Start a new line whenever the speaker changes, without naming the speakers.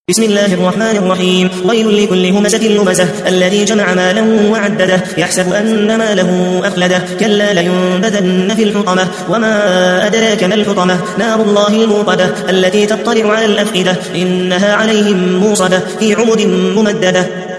بسم الله الرحمن الرحيم. ويل لكل همزة لمزة الذي جمع مالا وعدده يحسب أن ماله أخلده كلا لينبذن في الحطمة وما أدراك ما الحطمة نار الله الموقدة التي تطلع على الأفئدة إنها عليهم موصدة في عمد ممددة